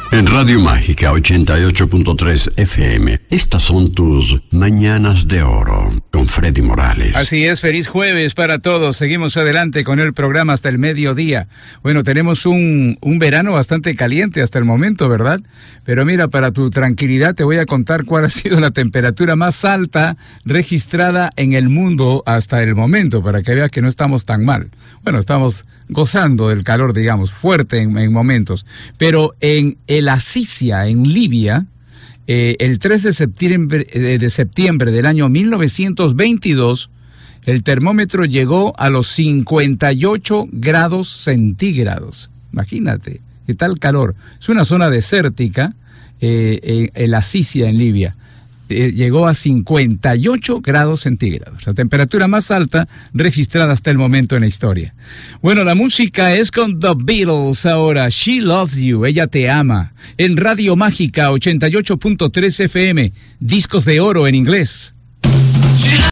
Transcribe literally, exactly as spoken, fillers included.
En Radio Mágica ochenta y ocho punto tres F M, estas son tus Mañanas de Oro con Freddy Morales. Así es, feliz jueves para todos. Seguimos adelante con el programa hasta el mediodía. Bueno, tenemos un, un verano bastante caliente hasta el momento, ¿verdad? Pero mira, para tu tranquilidad te voy a contar cuál ha sido la temperatura más alta registrada en el mundo hasta el momento, para que veas que no estamos tan mal. Bueno, estamos gozando del calor, digamos, fuerte en, en momentos. Pero en el Asisia, en Libia, eh, el tres de septiembre, eh, de septiembre del año mil novecientos veintidós, el termómetro llegó a los cincuenta y ocho grados centígrados. Imagínate, qué tal calor. Es una zona desértica, eh, en el Asisia, en Libia. Eh, llegó a cincuenta y ocho grados centígrados, la temperatura más alta registrada hasta el momento en la historia. Bueno, la música es con The Beatles ahora. She Loves You, ella te ama. En Radio Mágica ochenta y ocho punto tres F M, discos de oro en inglés.